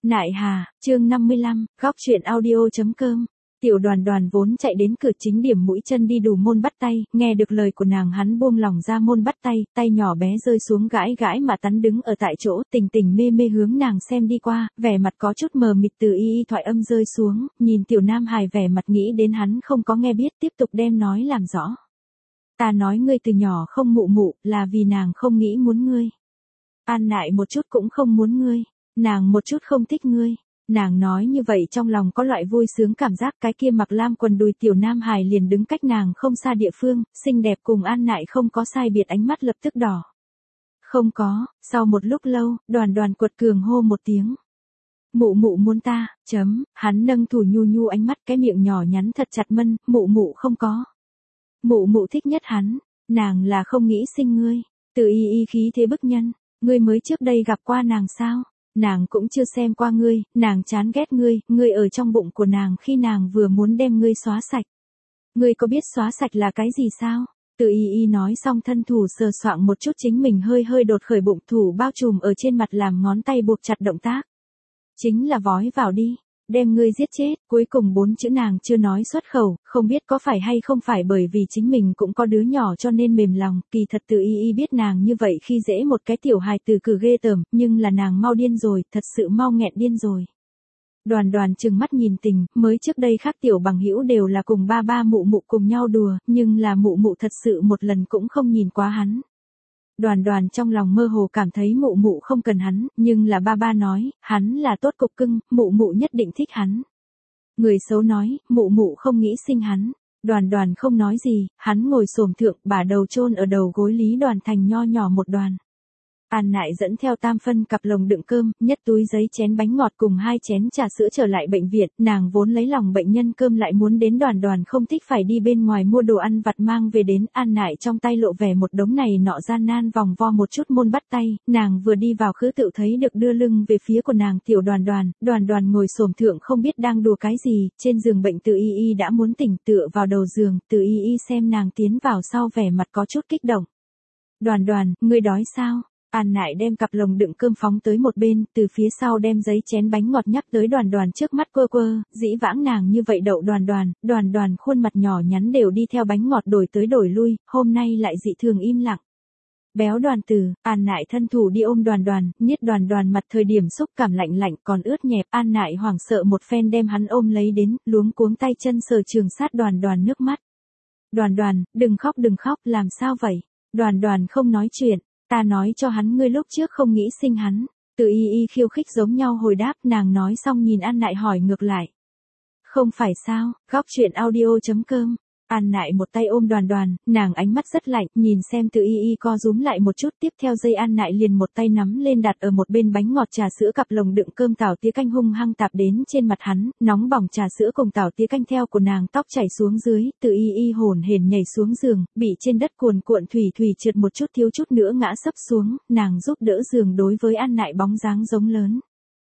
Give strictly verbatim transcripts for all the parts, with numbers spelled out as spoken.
Nại Hà, chương năm mươi lăm, góc truyện audio.com. Tiểu Đoàn Đoàn vốn chạy đến cửa chính điểm mũi chân đi đủ môn bắt tay, nghe được lời của nàng hắn buông lỏng ra môn bắt tay, tay nhỏ bé rơi xuống gãi gãi mà Tắn đứng ở tại chỗ, tình tình mê mê hướng nàng xem đi qua, vẻ mặt có chút mờ mịt từ y y thoại âm rơi xuống, nhìn Tiểu Nam Hài vẻ mặt nghĩ đến hắn không có nghe biết tiếp tục đem nói làm rõ. Ta nói ngươi từ nhỏ không mụ mụ, là vì nàng không nghĩ muốn ngươi. An Nại một chút cũng không muốn ngươi. Nàng một chút không thích ngươi. Nàng nói như vậy trong lòng có loại vui sướng cảm giác cái kia mặc lam quần đùi Tiểu Nam Hài liền đứng cách nàng không xa địa phương, xinh đẹp cùng An Nại không có sai biệt ánh mắt lập tức đỏ. Không có, sau một lúc lâu, Đoàn Đoàn quật cường hô một tiếng. Mụ mụ muốn ta, chấm, hắn nâng thủ nhu nhu ánh mắt cái miệng nhỏ nhắn thật chặt mân, mụ mụ không có. Mụ mụ thích nhất hắn, nàng là không nghĩ sinh ngươi, từ y y khí thế bức nhân, ngươi mới trước đây gặp qua nàng sao? Nàng cũng chưa xem qua ngươi, nàng chán ghét ngươi, ngươi ở trong bụng của nàng khi nàng vừa muốn đem ngươi xóa sạch. Ngươi có biết xóa sạch là cái gì sao? Từ y y nói xong thân thủ sờ soạng một chút chính mình hơi hơi đột khởi bụng thủ bao trùm ở trên mặt làm ngón tay buộc chặt động tác. Chính là vói vào đi, đem ngươi giết chết, cuối cùng bốn chữ nàng chưa nói xuất khẩu, không biết có phải hay không phải bởi vì chính mình cũng có đứa nhỏ cho nên mềm lòng, kỳ thật từ y y biết nàng như vậy khi dễ một cái tiểu hài từ cử ghê tởm, nhưng là nàng mau điên rồi, thật sự mau nghẹn điên rồi. Đoàn Đoàn trừng mắt nhìn tình, mới trước đây khác tiểu bằng hữu đều là cùng ba ba mụ mụ cùng nhau đùa, nhưng là mụ mụ thật sự một lần cũng không nhìn quá hắn. Đoàn Đoàn trong lòng mơ hồ cảm thấy mụ mụ không cần hắn, nhưng là ba ba nói, hắn là tốt cục cưng, mụ mụ nhất định thích hắn. Người xấu nói, mụ mụ không nghĩ sinh hắn. Đoàn Đoàn không nói gì, hắn ngồi xổm thượng, bả đầu chôn ở đầu gối Lý Đoàn Thành nho nhỏ một đoàn. An Nại dẫn theo tam phân cặp lồng đựng cơm, nhất túi giấy chén bánh ngọt cùng hai chén trà sữa trở lại bệnh viện, nàng vốn lấy lòng bệnh nhân cơm lại muốn đến Đoàn Đoàn không thích phải đi bên ngoài mua đồ ăn vặt mang về đến, An Nại trong tay lộ vẻ một đống này nọ gian nan vòng vo một chút môn bắt tay, nàng vừa đi vào khứ tự thấy được đưa lưng về phía của nàng Tiểu Đoàn Đoàn, Đoàn Đoàn ngồi xổm thượng không biết đang đùa cái gì, trên giường bệnh Từ y y đã muốn tỉnh tựa vào đầu giường, Từ y y xem nàng tiến vào sau vẻ mặt có chút kích động. Đoàn Đoàn, ngươi đói sao? An Nại đem cặp lồng đựng cơm phóng tới một bên, từ phía sau đem giấy chén bánh ngọt nhắc tới Đoàn Đoàn trước mắt quơ quơ, dĩ vãng nàng như vậy đậu Đoàn Đoàn, Đoàn Đoàn khuôn mặt nhỏ nhắn đều đi theo bánh ngọt đổi tới đổi lui, hôm nay lại dị thường im lặng. Béo Đoàn Tử, An Nại thân thủ đi ôm Đoàn Đoàn, niết Đoàn Đoàn mặt thời điểm xúc cảm lạnh lạnh còn ướt nhẹp, An Nại hoảng sợ một phen đem hắn ôm lấy đến, luống cuống tay chân sờ trường sát Đoàn Đoàn nước mắt. Đoàn Đoàn, đừng khóc đừng khóc, làm sao vậy? Đoàn Đoàn không nói chuyện. Ta nói cho hắn ngươi lúc trước không nghĩ sinh hắn. Từ y y khiêu khích giống nhau hồi đáp, nàng nói xong nhìn An Nại hỏi ngược lại. Không phải sao, góc truyện audio.com. An Nại một tay ôm Đoàn Đoàn, nàng ánh mắt rất lạnh, nhìn xem Từ y y co rúm lại một chút, tiếp theo giây An Nại liền một tay nắm lên đặt ở một bên bánh ngọt trà sữa cặp lồng đựng cơm tảo tía canh hung hăng tạp đến trên mặt hắn, nóng bỏng trà sữa cùng tảo tía canh theo của nàng tóc chảy xuống dưới, Từ y y hồn hển nhảy xuống giường, bị trên đất cuồn cuộn thủy thủy trượt một chút thiếu chút nữa ngã sấp xuống, nàng giúp đỡ giường đối với An Nại bóng dáng giống lớn.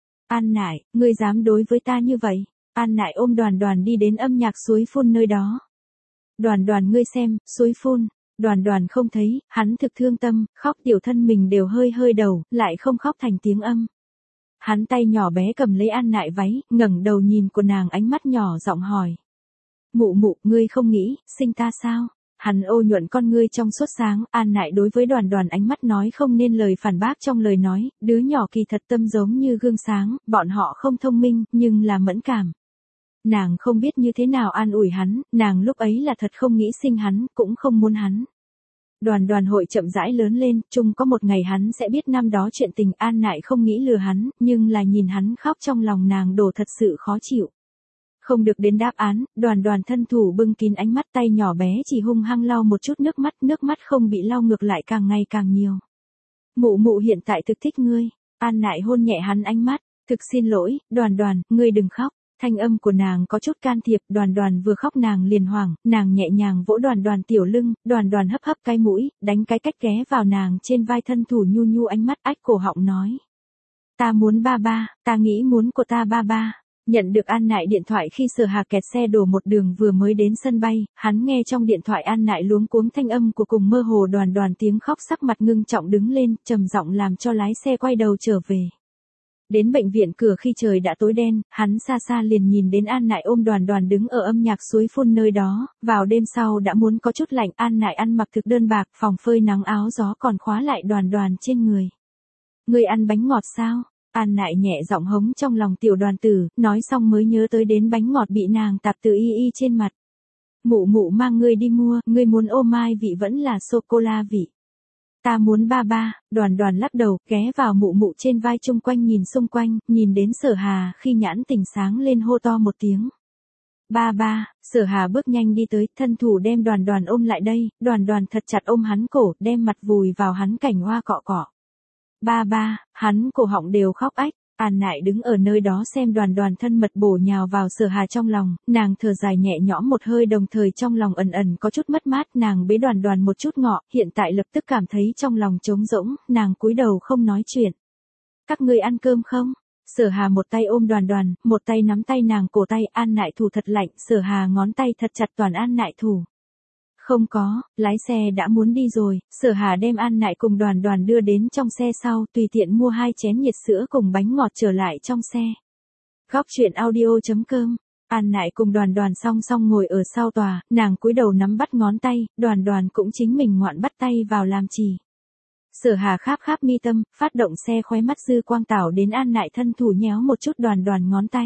An Nại, ngươi dám đối với ta như vậy? An Nại ôm Đoàn Đoàn đi đến âm nhạc suối phun nơi đó. Đoàn Đoàn ngươi xem, suối phun. Đoàn Đoàn không thấy, hắn thực thương tâm, khóc tiểu thân mình đều hơi hơi đầu, lại không khóc thành tiếng âm. Hắn tay nhỏ bé cầm lấy An Nại váy, ngẩng đầu nhìn của nàng ánh mắt nhỏ giọng hỏi. Mụ mụ, ngươi không nghĩ, sinh ta sao? Hắn ô nhuận con ngươi trong suốt sáng, An Nại đối với Đoàn Đoàn ánh mắt nói không nên lời phản bác trong lời nói, đứa nhỏ kỳ thật tâm giống như gương sáng, bọn họ không thông minh, nhưng là mẫn cảm. Nàng không biết như thế nào an ủi hắn, nàng lúc ấy là thật không nghĩ sinh hắn, cũng không muốn hắn. Đoàn Đoàn hội chậm rãi lớn lên, chung có một ngày hắn sẽ biết năm đó chuyện tình. An Nại không nghĩ lừa hắn, nhưng là nhìn hắn khóc trong lòng nàng đổ thật sự khó chịu. Không được đến đáp án, Đoàn Đoàn thân thủ bưng kín ánh mắt tay nhỏ bé chỉ hung hăng lau một chút nước mắt, nước mắt không bị lau ngược lại càng ngày càng nhiều. Mụ mụ hiện tại thực thích ngươi. An Nại hôn nhẹ hắn ánh mắt, thực xin lỗi, Đoàn Đoàn, ngươi đừng khóc. Thanh âm của nàng có chút can thiệp, Đoàn Đoàn vừa khóc nàng liền hoảng, nàng nhẹ nhàng vỗ Đoàn Đoàn tiểu lưng, Đoàn Đoàn hấp hấp cái mũi, đánh cái cách ghé vào nàng trên vai thân thủ nhu nhu ánh mắt ách cổ họng nói. Ta muốn ba ba, ta nghĩ muốn của ta ba ba. Nhận được An Nại điện thoại khi Sở Hà kẹt xe đổ một đường vừa mới đến sân bay, hắn nghe trong điện thoại An Nại luống cuống thanh âm của cùng mơ hồ Đoàn Đoàn tiếng khóc sắc mặt ngưng trọng đứng lên, trầm giọng làm cho lái xe quay đầu trở về. Đến bệnh viện cửa khi trời đã tối đen, hắn xa xa liền nhìn đến An Nại ôm Đoàn Đoàn đứng ở âm nhạc suối phun nơi đó, vào đêm sau đã muốn có chút lạnh, An Nại ăn mặc thực đơn bạc, phòng phơi nắng áo gió còn khóa lại Đoàn Đoàn trên người. Ngươi ăn bánh ngọt sao? An Nại nhẹ giọng hống trong lòng tiểu Đoàn tử, nói xong mới nhớ tới đến bánh ngọt bị nàng tạp từ y y trên mặt. Mụ mụ mang ngươi đi mua, ngươi muốn ô mai vị vẫn là sô-cô-la vị. Ta muốn ba ba. Đoàn Đoàn lắc đầu, ghé vào mụ mụ trên vai chung quanh nhìn xung quanh, nhìn đến Sở Hà khi nhãn tỉnh sáng lên hô to một tiếng. Ba ba. Sở Hà bước nhanh đi tới, thân thủ đem Đoàn Đoàn ôm lại đây, Đoàn Đoàn thật chặt ôm hắn cổ, đem mặt vùi vào hắn cảnh hoa cọ cọ. Ba ba. Hắn cổ họng đều khóc ách. An Nại đứng ở nơi đó xem Đoàn Đoàn thân mật bổ nhào vào Sở Hà trong lòng, nàng thở dài nhẹ nhõm một hơi, đồng thời trong lòng ẩn ẩn có chút mất mát, nàng bế Đoàn Đoàn một chút ngọ, hiện tại lập tức cảm thấy trong lòng trống rỗng, nàng cúi đầu không nói chuyện. Các ngươi ăn cơm không? Sở Hà một tay ôm Đoàn Đoàn, một tay nắm tay nàng cổ tay, An Nại thủ thật lạnh, Sở Hà ngón tay thật chặt toàn An Nại thủ. Không có, lái xe đã muốn đi rồi, Sở Hà đem An Nại cùng Đoàn Đoàn đưa đến trong xe sau, tùy tiện mua hai chén nhiệt sữa cùng bánh ngọt trở lại trong xe. Góc truyện audio chấm com. An Nại cùng Đoàn Đoàn song song ngồi ở sau tòa, nàng cúi đầu nắm bắt ngón tay, Đoàn Đoàn cũng chính mình ngoạn bắt tay vào làm chỉ. Sở Hà kháp kháp mi tâm, phát động xe khóe mắt dư quang tảo đến An Nại thân thủ nhéo một chút Đoàn Đoàn ngón tay.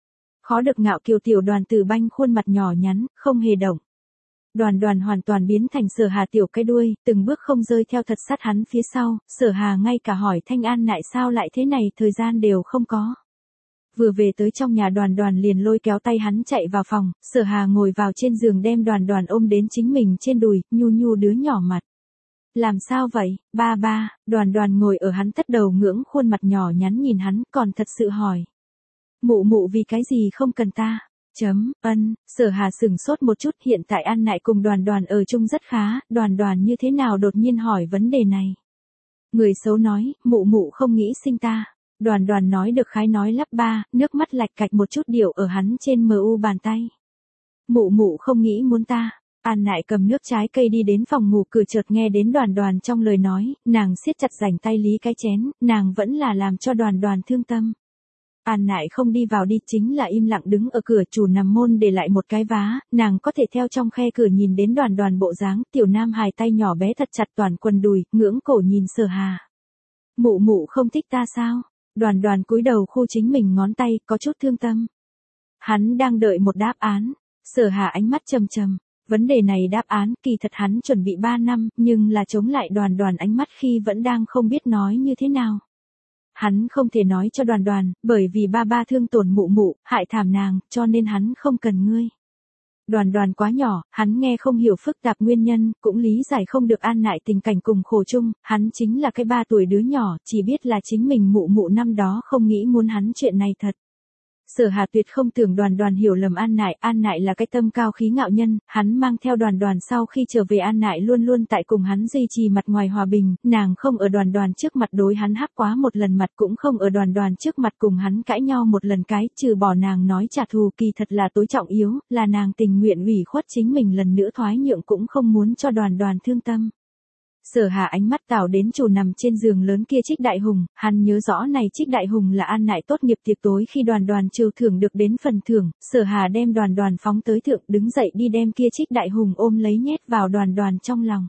Khó được ngạo kiều tiểu Đoàn tử banh khuôn mặt nhỏ nhắn, không hề động. Đoàn Đoàn hoàn toàn biến thành Sở Hà tiểu cái đuôi, từng bước không rơi theo thật sát hắn phía sau, Sở Hà ngay cả hỏi thanh An Nại sao lại thế này, thời gian đều không có. Vừa về tới trong nhà, Đoàn Đoàn liền lôi kéo tay hắn chạy vào phòng, Sở Hà ngồi vào trên giường đem Đoàn Đoàn ôm đến chính mình trên đùi, nhu nhu đứa nhỏ mặt. Làm sao vậy, ba ba? Đoàn Đoàn ngồi ở hắn tất đầu ngưỡng khuôn mặt nhỏ nhắn nhìn hắn, còn thật sự hỏi. Mụ mụ vì cái gì không cần ta? Chấm, ân, Sở Hà sửng sốt một chút, hiện tại An Nại cùng Đoàn Đoàn ở chung rất khá, Đoàn Đoàn như thế nào đột nhiên hỏi vấn đề này. Người xấu nói, mụ mụ không nghĩ sinh ta. Đoàn Đoàn nói được khái nói lắp ba, nước mắt lạch cạch một chút điệu ở hắn trên mờ u bàn tay. Mụ mụ không nghĩ muốn ta. An Nại cầm nước trái cây đi đến phòng ngủ, cửa chợt nghe đến Đoàn Đoàn trong lời nói, nàng siết chặt rảnh tay lý cái chén, nàng vẫn là làm cho Đoàn Đoàn thương tâm. An Nại không đi vào đi, chính là im lặng đứng ở cửa, chủ nằm môn để lại một cái vá, nàng có thể theo trong khe cửa nhìn đến Đoàn Đoàn bộ dáng, tiểu nam hài tay nhỏ bé thật chặt toàn quần đùi, ngưỡng cổ nhìn Sở Hà. Mụ mụ không thích ta sao? Đoàn Đoàn cúi đầu khu chính mình ngón tay, có chút thương tâm. Hắn đang đợi một đáp án. Sở Hà ánh mắt trầm trầm. Vấn đề này đáp án, kỳ thật hắn chuẩn bị ba năm, nhưng là chống lại Đoàn Đoàn ánh mắt khi vẫn đang không biết nói như thế nào. Hắn không thể nói cho Đoàn Đoàn, bởi vì ba ba thương tổn mụ mụ, hại thảm nàng, cho nên hắn không cần ngươi. Đoàn Đoàn quá nhỏ, hắn nghe không hiểu phức tạp nguyên nhân, cũng lý giải không được An Nại tình cảnh cùng khổ chung, hắn chính là cái ba tuổi đứa nhỏ, chỉ biết là chính mình mụ mụ năm đó không nghĩ muốn hắn chuyện này thật. Sở Hà tuyệt không tưởng Đoàn Đoàn hiểu lầm An Nại, An Nại là cái tâm cao khí ngạo nhân, hắn mang theo Đoàn Đoàn sau khi trở về, An Nại luôn luôn tại cùng hắn duy trì mặt ngoài hòa bình, nàng không ở Đoàn Đoàn trước mặt đối hắn hắc quá một lần mặt, cũng không ở Đoàn Đoàn trước mặt cùng hắn cãi nhau một lần cái, trừ bỏ nàng nói trả thù kỳ thật là tối trọng yếu, là nàng tình nguyện ủy khuất chính mình lần nữa thoái nhượng cũng không muốn cho Đoàn Đoàn thương tâm. Sở Hà ánh mắt tảo đến chủ nằm trên giường lớn kia Trích Đại Hùng, hắn nhớ rõ này Trích Đại Hùng là An Nại tốt nghiệp tiệc tối khi Đoàn Đoàn trừ thưởng được đến phần thưởng, Sở Hà đem Đoàn Đoàn phóng tới thượng, đứng dậy đi đem kia Trích Đại Hùng ôm lấy nhét vào Đoàn Đoàn trong lòng.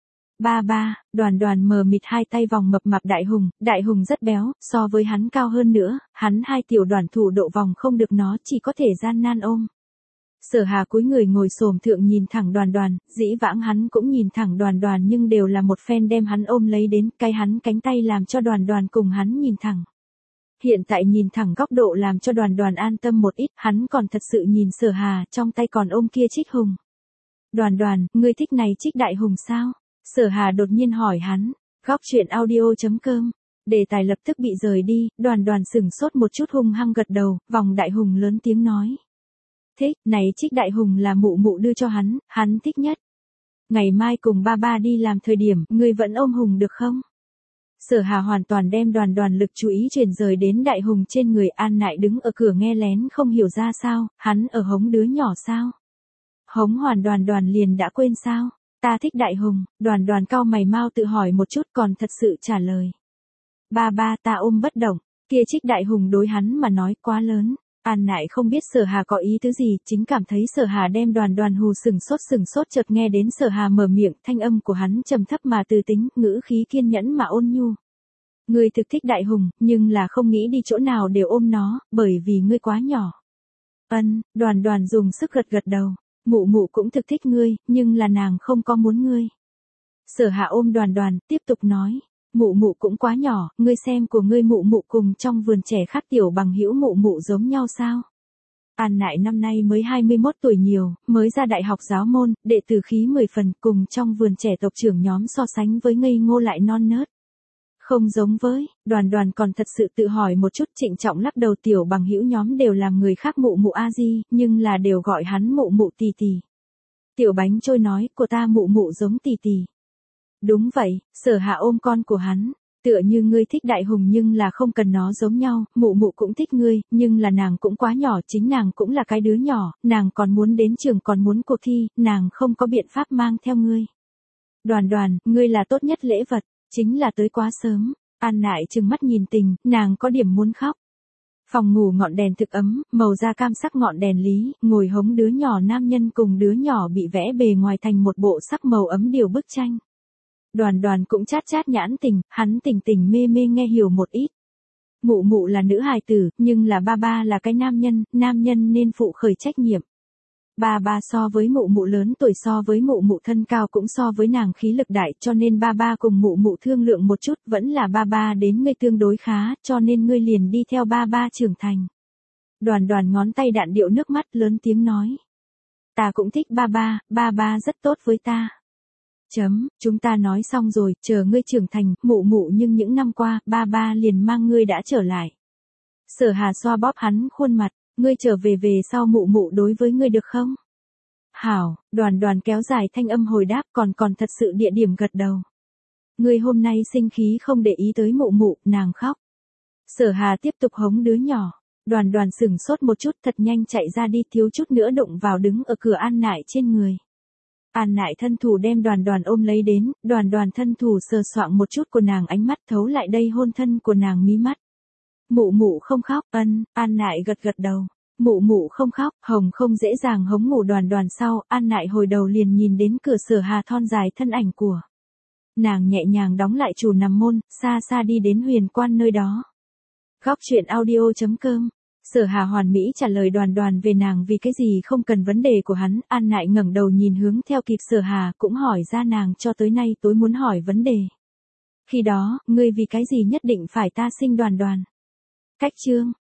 Ba ba. Đoàn Đoàn mờ mịt hai tay vòng mập mạp Đại Hùng, Đại Hùng rất béo, so với hắn cao hơn nữa, hắn hai tiểu đoàn thủ độ vòng không được, nó chỉ có thể gian nan ôm. Sở Hà cúi người ngồi xổm thượng nhìn thẳng Đoàn Đoàn, dĩ vãng hắn cũng nhìn thẳng Đoàn Đoàn nhưng đều là một phen đem hắn ôm lấy đến, cái hắn cánh tay làm cho Đoàn Đoàn cùng hắn nhìn thẳng. Hiện tại nhìn thẳng góc độ làm cho Đoàn Đoàn an tâm một ít, hắn còn thật sự nhìn Sở Hà, trong tay còn ôm kia Trích Hùng. Đoàn Đoàn, ngươi thích này Trích Đại Hùng sao? Sở Hà đột nhiên hỏi hắn. Góc truyện audio chấm com. Đề tài lập tức bị rời đi, Đoàn Đoàn sửng sốt một chút, hung hăng gật đầu, vòng Đại Hùng lớn tiếng nói. Thích, này Trích Đại Hùng là mụ mụ đưa cho hắn, hắn thích nhất. Ngày mai cùng ba ba đi làm thời điểm, ngươi vẫn ôm Hùng được không? Sở Hà hoàn toàn đem Đoàn Đoàn lực chú ý chuyển rời đến Đại Hùng trên người. An Nại đứng ở cửa nghe lén không hiểu ra sao, hắn ở hống đứa nhỏ sao? Hống hoàn Đoàn Đoàn liền đã quên sao? Ta thích Đại Hùng. Đoàn Đoàn cau mày mau tự hỏi một chút, còn thật sự trả lời. Ba ba, ta ôm bất động. Kia Trích Đại Hùng đối hắn mà nói quá lớn. An Nại không biết Sở Hà có ý tứ gì, chính cảm thấy Sở Hà đem Đoàn Đoàn hù sừng sốt sừng sốt, chợt nghe đến Sở Hà mở miệng, thanh âm của hắn trầm thấp mà từ tính, ngữ khí kiên nhẫn mà ôn nhu. Ngươi thực thích Đại Hùng, nhưng là không nghĩ đi chỗ nào đều ôm nó, bởi vì ngươi quá nhỏ. Ân, Đoàn Đoàn dùng sức gật gật đầu. Mụ mụ cũng thực thích ngươi, nhưng là nàng không có muốn ngươi. Sở Hà ôm Đoàn Đoàn, tiếp tục nói. Mụ mụ cũng quá nhỏ, ngươi xem của ngươi mụ mụ cùng trong vườn trẻ khác tiểu bằng hữu mụ mụ giống nhau sao? An Nại năm nay mới hai mươi mốt tuổi nhiều, mới ra đại học giáo môn, đệ tử khí mười phần, cùng trong vườn trẻ tộc trưởng nhóm so sánh với ngây ngô lại non nớt. Không giống với, Đoàn Đoàn còn thật sự tự hỏi một chút, trịnh trọng lắc đầu, tiểu bằng hữu nhóm đều làm người khác mụ mụ a di, nhưng là đều gọi hắn mụ mụ tì tì. Tiểu Bánh Trôi nói, của ta mụ mụ giống tì tì. Đúng vậy, Sở Hà ôm con của hắn, tựa như ngươi thích Đại Hùng nhưng là không cần nó giống nhau, mụ mụ cũng thích ngươi, nhưng là nàng cũng quá nhỏ, chính nàng cũng là cái đứa nhỏ, nàng còn muốn đến trường, còn muốn cuộc thi, nàng không có biện pháp mang theo ngươi. Đoàn Đoàn, ngươi là tốt nhất lễ vật, chính là tới quá sớm. An Nại trừng mắt nhìn Tình, nàng có điểm muốn khóc. Phòng ngủ ngọn đèn thực ấm, màu da cam sắc ngọn đèn lý, ngồi hống đứa nhỏ nam nhân cùng đứa nhỏ bị vẽ bề ngoài thành một bộ sắc màu ấm điều bức tranh. Đoàn Đoàn cũng chát chát nhãn Tình, hắn Tình Tình mê mê nghe hiểu một ít. Mụ mụ là nữ hài tử, nhưng là ba ba là cái nam nhân, nam nhân nên phụ khởi trách nhiệm. Ba ba so với mụ mụ lớn tuổi, so với mụ mụ thân cao, cũng so với nàng khí lực đại, cho nên ba ba cùng mụ mụ thương lượng một chút, vẫn là ba ba đến ngươi tương đối khá, cho nên ngươi liền đi theo ba ba trưởng thành. Đoàn Đoàn ngón tay đạn điệu nước mắt, lớn tiếng nói. Ta cũng thích ba ba, ba ba rất tốt với ta. Chấm, chúng ta nói xong rồi, chờ ngươi trưởng thành, mụ mụ nhưng những năm qua, ba ba liền mang ngươi đã trở lại. Sở Hà xoa bóp hắn khuôn mặt, ngươi trở về về sau mụ mụ đối với ngươi được không? Hảo, Đoàn Đoàn kéo dài thanh âm hồi đáp, còn còn thật sự địa điểm gật đầu. Ngươi hôm nay sinh khí không để ý tới mụ mụ, nàng khóc. Sở Hà tiếp tục hống đứa nhỏ. Đoàn Đoàn sửng sốt một chút, thật nhanh chạy ra đi, thiếu chút nữa đụng vào đứng ở cửa An Nại trên người. An Nại thân thủ đem Đoàn Đoàn ôm lấy đến, Đoàn Đoàn thân thủ sờ soạng một chút của nàng, ánh mắt thấu lại đây hôn thân của nàng mí mắt. Mụ mụ không khóc, ân, An Nại gật gật đầu. Mụ mụ không khóc, hồng không dễ dàng hống ngủ. Đoàn Đoàn sau, An Nại hồi đầu liền nhìn đến cửa Sở Hà thon dài thân ảnh của. Nàng nhẹ nhàng đóng lại chủ nằm môn, xa xa đi đến Huyền Quan nơi đó. Góc truyện audio chấm com. Sở Hà hoàn mỹ trả lời Đoàn Đoàn về nàng vì cái gì không cần vấn đề của hắn. An Nại ngẩng đầu nhìn hướng theo kịp Sở Hà, cũng hỏi ra nàng cho tới nay tối muốn hỏi vấn đề. Khi đó, ngươi vì cái gì nhất định phải ta sinh Đoàn Đoàn? Cách chương